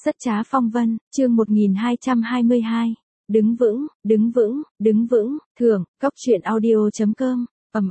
Rất trá phong vân, chương 1222. Đứng vững, đứng vững, đứng vững, thưởng, cóc truyện audio.com.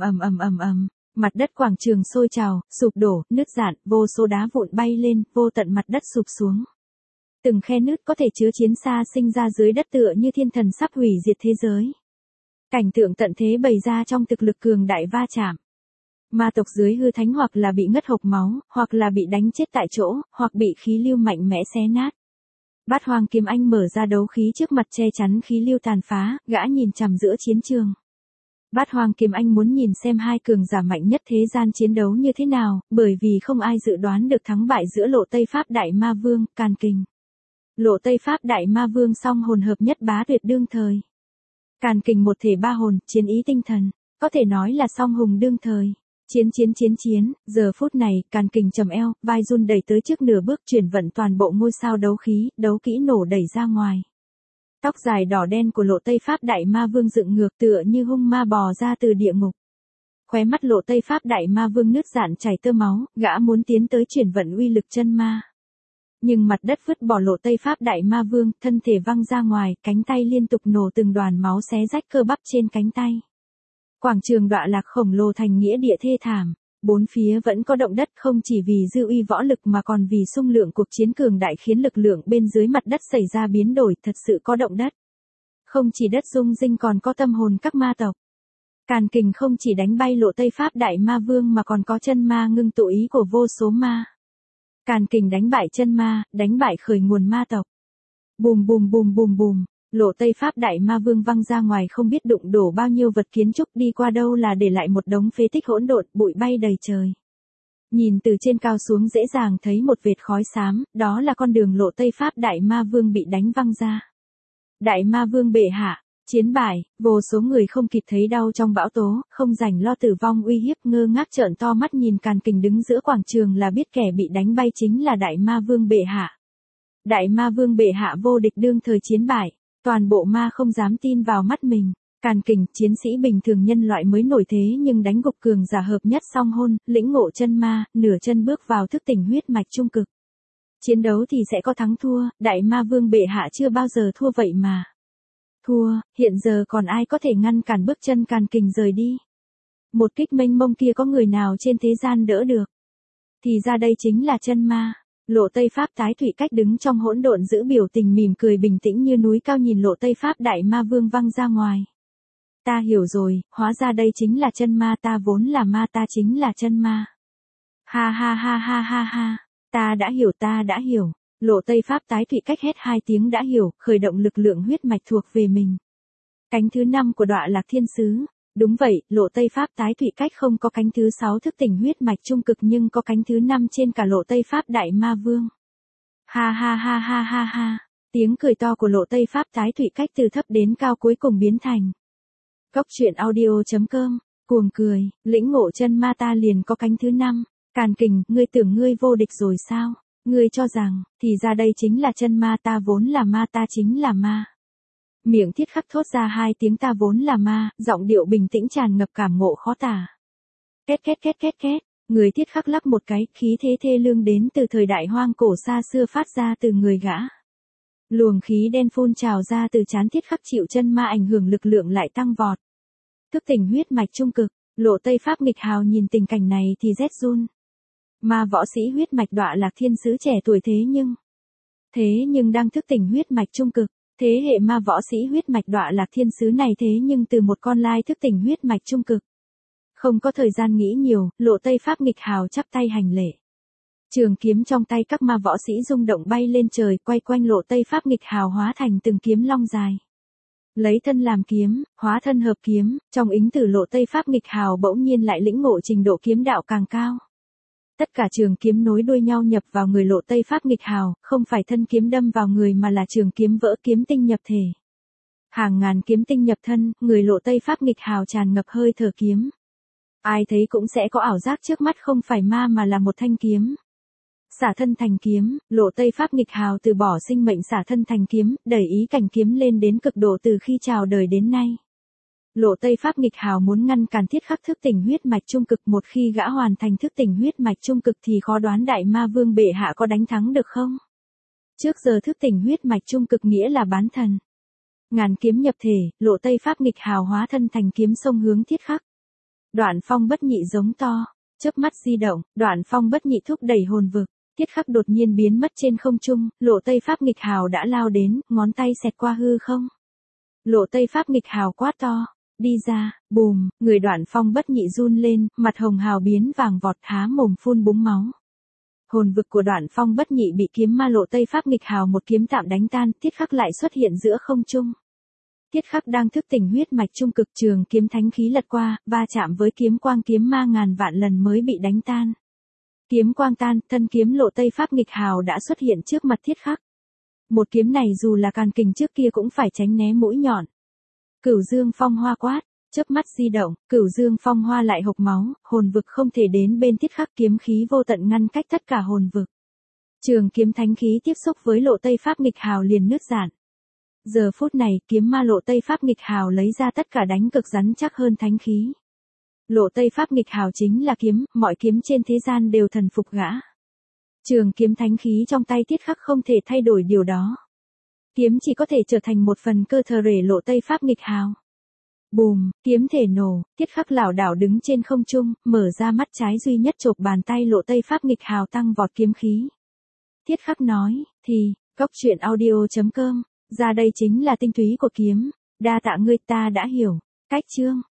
Mặt đất quảng trường sôi trào, sụp đổ, nứt rạn, vô số đá vụn bay lên, vô tận mặt đất sụp xuống. Từng khe nứt có thể chứa chiến xa sinh ra dưới đất tựa như thiên thần sắp hủy diệt thế giới. Cảnh tượng tận thế bày ra trong thực lực cường đại va chạm. Ma tộc dưới hư thánh hoặc là bị ngất hộc máu, hoặc là bị đánh chết tại chỗ, hoặc bị khí lưu mạnh mẽ xé nát. Bát Hoang Kiếm Anh mở ra đấu khí trước mặt che chắn khí lưu tàn phá, gã nhìn chằm giữa chiến trường. Bát Hoang Kiếm Anh muốn nhìn xem hai cường giả mạnh nhất thế gian chiến đấu như thế nào, bởi vì không ai dự đoán được thắng bại giữa Lộ Tây Pháp Đại Ma Vương, Càn Kình. Lộ Tây Pháp Đại Ma Vương song hồn hợp nhất bá tuyệt đương thời. Càn Kình một thể ba hồn, chiến ý tinh thần, có thể nói là song hùng đương thời. Chiến, giờ phút này, Càn Kình trầm eo, vai run đẩy tới trước nửa bước chuyển vận toàn bộ ngôi sao đấu khí, đấu kỹ nổ đẩy ra ngoài. Tóc dài đỏ đen của Lộ Tây Pháp Đại Ma Vương dựng ngược tựa như hung ma bò ra từ địa ngục. Khóe mắt Lộ Tây Pháp Đại Ma Vương nứt rạn chảy tơ máu, gã muốn tiến tới chuyển vận uy lực chân ma. Nhưng mặt đất vứt bỏ Lộ Tây Pháp Đại Ma Vương, thân thể văng ra ngoài, cánh tay liên tục nổ từng đoàn máu xé rách cơ bắp trên cánh tay. Quảng trường Đọa Lạc khổng lồ thành nghĩa địa thê thảm, bốn phía vẫn có động đất không chỉ vì dư uy võ lực mà còn vì xung lượng cuộc chiến cường đại khiến lực lượng bên dưới mặt đất xảy ra biến đổi, thật sự có động đất. Không chỉ đất rung rinh còn có tâm hồn các ma tộc. Càn Kình không chỉ đánh bay Lộ Tây Pháp Đại Ma Vương mà còn có chân ma ngưng tụ ý của vô số ma. Càn Kình đánh bại chân ma, đánh bại khởi nguồn ma tộc. Bùm. Lộ Tây Pháp Đại Ma Vương văng ra ngoài không biết đụng đổ bao nhiêu vật kiến trúc đi qua đâu là để lại một đống phế tích hỗn độn, bụi bay đầy trời. Nhìn từ trên cao xuống dễ dàng thấy một vệt khói xám, đó là con đường Lộ Tây Pháp Đại Ma Vương bị đánh văng ra. Đại Ma Vương bệ hạ, chiến bại, vô số người không kịp thấy đau trong bão tố, không rảnh lo tử vong uy hiếp ngơ ngác trợn to mắt nhìn Càn Kình đứng giữa quảng trường là biết kẻ bị đánh bay chính là Đại Ma Vương bệ hạ. Đại Ma Vương bệ hạ vô địch đương thời chiến bại. Toàn bộ ma không dám tin vào mắt mình. Càn Kình, chiến sĩ bình thường nhân loại mới nổi thế nhưng đánh gục cường giả hợp nhất song hôn, lĩnh ngộ chân ma, nửa chân bước vào thức tỉnh huyết mạch trung cực. Chiến đấu thì sẽ có thắng thua, Đại Ma Vương bệ hạ chưa bao giờ thua vậy mà. Thua, hiện giờ còn ai có thể ngăn cản bước chân Càn Kình rời đi. Một kích mênh mông kia có người nào trên thế gian đỡ được. Thì ra đây chính là chân ma. Lộ Tây Pháp Thái Thủy Cách đứng trong hỗn độn giữ biểu tình mỉm cười bình tĩnh như núi cao nhìn Lộ Tây Pháp Đại Ma Vương văng ra ngoài. Ta hiểu rồi, hóa ra đây chính là chân ma, ta vốn là ma, ta chính là chân ma. Ha, ta đã hiểu. Lộ Tây Pháp Thái Thủy Cách hét hai tiếng đã hiểu, khởi động lực lượng huyết mạch thuộc về mình. Cánh thứ 5 của Đọa Lạc Thiên Sứ. Đúng vậy, Lộ Tây Pháp Thái Thủy Cách không có cánh thứ 6 thức tỉnh huyết mạch trung cực nhưng có cánh thứ 5 trên cả Lộ Tây Pháp Đại Ma Vương. Ha. Tiếng cười to của Lộ Tây Pháp Thái Thủy Cách từ thấp đến cao cuối cùng biến thành. Cóc truyện audio.com, cuồng cười, lĩnh ngộ chân ma ta liền có cánh thứ 5. Càn Kình, ngươi tưởng ngươi vô địch rồi sao? Ngươi cho rằng, thì ra đây chính là chân ma, ta vốn là ma, ta chính là ma. Miệng Thiết Khắc thốt ra hai tiếng ta vốn là ma, giọng điệu bình tĩnh tràn ngập cảm ngộ khó tả. Két. Người Thiết Khắc lắc một cái, khí thế thê lương đến từ thời đại hoang cổ xa xưa phát ra từ người gã. Luồng khí đen phun trào ra từ trán Thiết Khắc chịu chân ma ảnh hưởng lực lượng lại tăng vọt. Thức tỉnh huyết mạch trung cực, Lộ Tây Pháp nghịch hào nhìn tình cảnh này thì rét run. Ma võ sĩ huyết mạch Đọa Lạc Thiên Sứ trẻ tuổi thế nhưng đang thức tỉnh huyết mạch trung cực. Thế hệ ma võ sĩ huyết mạch Đọa Lạc Thiên Sứ này thế nhưng từ một con lai thức tỉnh huyết mạch trung cực. Không có thời gian nghĩ nhiều, Lộ Tây Pháp nghịch hào chắp tay hành lễ. Trường kiếm trong tay các ma võ sĩ rung động bay lên trời, quay quanh Lộ Tây Pháp nghịch hào hóa thành từng kiếm long dài. Lấy thân làm kiếm, hóa thân hợp kiếm, trong ính tử Lộ Tây Pháp nghịch hào bỗng nhiên lại lĩnh ngộ trình độ kiếm đạo càng cao. Tất cả trường kiếm nối đuôi nhau nhập vào người Lộ Tây Pháp nghịch hào, không phải thân kiếm đâm vào người mà là trường kiếm vỡ kiếm tinh nhập thể. Hàng ngàn kiếm tinh nhập thân, người Lộ Tây Pháp nghịch hào tràn ngập hơi thở kiếm. Ai thấy cũng sẽ có ảo giác trước mắt không phải ma mà là một thanh kiếm. Xả thân thành kiếm, Lộ Tây Pháp nghịch hào từ bỏ sinh mệnh xả thân thành kiếm, đẩy ý cảnh kiếm lên đến cực độ từ khi chào đời đến nay. Lộ Tây Pháp nghịch hào muốn ngăn cản Thiết Khắc thức tỉnh huyết mạch trung cực, một khi gã hoàn thành thức tỉnh huyết mạch trung cực thì khó đoán Đại Ma Vương bệ hạ có đánh thắng được không? Trước giờ thức tỉnh huyết mạch trung cực nghĩa là bán thần. Ngàn kiếm nhập thể, Lộ Tây Pháp nghịch hào hóa thân thành kiếm sông hướng Thiết Khắc. Đoạn Phong bất nhị giống to, chớp mắt di động, Đoạn Phong bất nhị thúc đẩy hồn vực. Thiết Khắc đột nhiên biến mất trên không trung, Lộ Tây Pháp nghịch hào đã lao đến, ngón tay xẹt qua hư không. Lộ Tây Pháp nghịch hào quát to, đi ra, bùm, người Đoạn Phong bất nhị run lên, mặt hồng hào biến vàng vọt, há mồm phun búng máu. Hồn vực của Đoạn Phong bất nhị bị kiếm ma Lộ Tây Pháp nghịch hào một kiếm tạm đánh tan, Thiết Khắc lại xuất hiện giữa không trung. Thiết Khắc đang thức tỉnh huyết mạch trung cực, trường kiếm thánh khí lật qua, va chạm với kiếm quang kiếm ma ngàn vạn lần mới bị đánh tan. Kiếm quang tan, thân kiếm Lộ Tây Pháp nghịch hào đã xuất hiện trước mặt Thiết Khắc. Một kiếm này dù là càn kình trước kia cũng phải tránh né mũi nhọn. Cửu Dương Phong Hoa quát, chớp mắt di động, Cửu Dương Phong Hoa lại hộc máu, hồn vực không thể đến bên Thiết Khắc, kiếm khí vô tận ngăn cách tất cả hồn vực. Trường kiếm thánh khí tiếp xúc với Lộ Tây Pháp nghịch hào liền nứt rạn. Giờ phút này, kiếm ma Lộ Tây Pháp nghịch hào lấy ra tất cả đánh cực rắn chắc hơn thánh khí. Lộ Tây Pháp nghịch hào chính là kiếm, mọi kiếm trên thế gian đều thần phục gã. Trường kiếm thánh khí trong tay Thiết Khắc không thể thay đổi điều đó. Kiếm chỉ có thể trở thành một phần cơ thể Lộ Tây Pháp nghịch hào. Bùm, kiếm thể nổ, Thiết Khắc lảo đảo đứng trên không trung, mở ra mắt trái duy nhất chộp bàn tay Lộ Tây Pháp nghịch hào tăng vọt kiếm khí. Thiết Khắc nói, thì, coctruyện audio.com, ra đây chính là tinh túy của kiếm, đa tạ ngươi, ta đã hiểu. Cách chương